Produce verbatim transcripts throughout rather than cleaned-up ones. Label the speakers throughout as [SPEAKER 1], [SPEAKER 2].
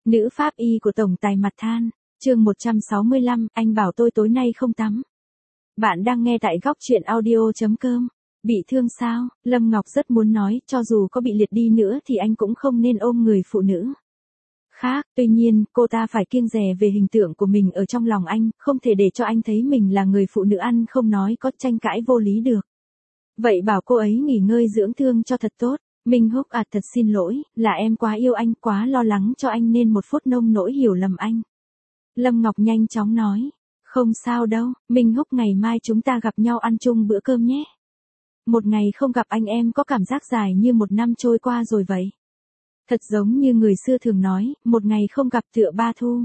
[SPEAKER 1] Nữ pháp y của tổng tài mặt than, chương một trăm sáu mươi lăm, anh bảo tôi tối nay không tắm. Bạn đang nghe tại góc truyện audio chấm com. Bị thương sao? Lâm Ngọc rất muốn nói, cho dù có bị liệt đi nữa thì anh cũng không nên ôm người phụ nữ khác. Tuy nhiên, cô ta phải kiêng dè về hình tượng của mình ở trong lòng anh, không thể để cho anh thấy mình là người phụ nữ ăn không nói có tranh cãi vô lý được. Vậy bảo cô ấy nghỉ ngơi dưỡng thương cho thật tốt. Minh Húc à, thật xin lỗi, là em quá yêu anh, quá lo lắng cho anh nên một phút nông nỗi hiểu lầm anh. Lâm Ngọc nhanh chóng nói, không sao đâu, Minh Húc, ngày mai chúng ta gặp nhau ăn chung bữa cơm nhé. Một ngày không gặp anh em có cảm giác dài như một năm trôi qua rồi vậy. Thật giống như người xưa thường nói, một ngày không gặp tựa ba thu.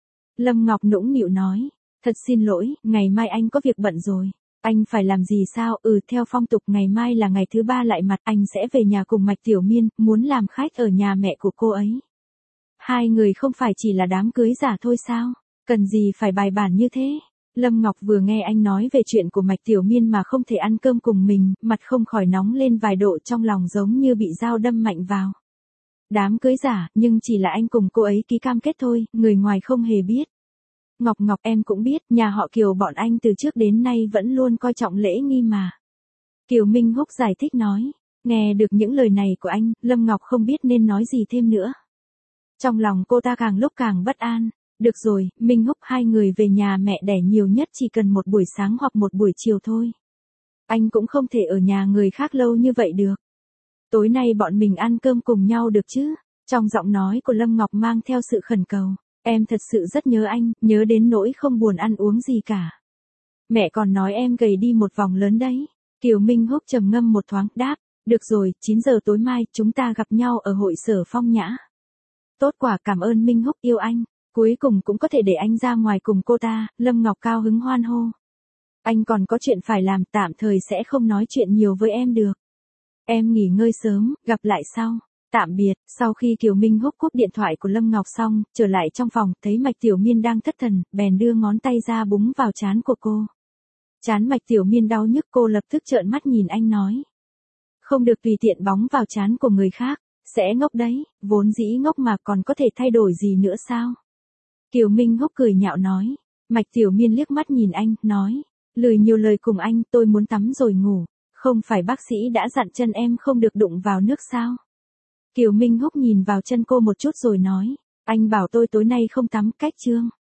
[SPEAKER 1] Lâm Ngọc nũng nịu nói, thật xin lỗi, ngày mai anh có việc bận rồi. Anh phải làm gì sao? Ừ, theo phong tục ngày mai là ngày thứ ba lại mặt, anh sẽ về nhà cùng Mạch Tiểu Miên, muốn làm khách ở nhà mẹ của cô ấy. Hai người không phải chỉ là đám cưới giả thôi sao? Cần gì phải bài bản như thế? Lâm Ngọc vừa nghe anh nói về chuyện của Mạch Tiểu Miên mà không thể ăn cơm cùng mình, mặt không khỏi nóng lên vài độ, trong lòng giống như bị dao đâm mạnh vào. Đám cưới giả, nhưng chỉ là anh cùng cô ấy ký cam kết thôi, người ngoài không hề biết. Ngọc Ngọc, em cũng biết, nhà họ Kiều bọn anh từ trước đến nay vẫn luôn coi trọng lễ nghi mà. Kiều Minh Húc giải thích nói. Nghe được những lời này của anh, Lâm Ngọc không biết nên nói gì thêm nữa. Trong lòng cô ta càng lúc càng bất an. Được rồi, Minh Húc, hai người về nhà mẹ đẻ nhiều nhất chỉ cần một buổi sáng hoặc một buổi chiều thôi. Anh cũng không thể ở nhà người khác lâu như vậy được. Tối nay bọn mình ăn cơm cùng nhau được chứ? Trong giọng nói của Lâm Ngọc mang theo sự khẩn cầu. Em thật sự rất nhớ anh, nhớ đến nỗi không buồn ăn uống gì cả. Mẹ còn nói em gầy đi một vòng lớn đấy. Kiều Minh Húc trầm ngâm một thoáng, đáp, được rồi, chín giờ tối mai chúng ta gặp nhau ở hội sở Phong Nhã. Tốt quả, cảm ơn Minh Húc yêu anh. Cuối cùng cũng có thể để anh ra ngoài cùng cô ta. Lâm Ngọc cao hứng hoan hô. Anh còn có chuyện phải làm, tạm thời sẽ không nói chuyện nhiều với em được. Em nghỉ ngơi sớm, gặp lại sau. Tạm biệt. Sau khi Kiều Minh Húc cúp điện thoại của Lâm Ngọc xong, trở lại trong phòng, thấy Mạch Tiểu Miên đang thất thần, bèn đưa ngón tay ra búng vào trán của cô. Trán Mạch Tiểu Miên đau nhức, cô lập tức trợn mắt nhìn anh nói. Không được tùy tiện bóng vào trán của người khác, sẽ ngốc đấy, vốn dĩ ngốc mà còn có thể thay đổi gì nữa sao? Kiều Minh Húc cười nhạo nói. Mạch Tiểu Miên liếc mắt nhìn anh, nói. Lười nhiều lời cùng anh, tôi muốn tắm rồi ngủ. Không phải bác sĩ đã dặn chân em không được đụng vào nước sao? Kiều Minh Húc nhìn vào chân cô một chút rồi nói, anh bảo tôi tối nay không tắm, cách chương.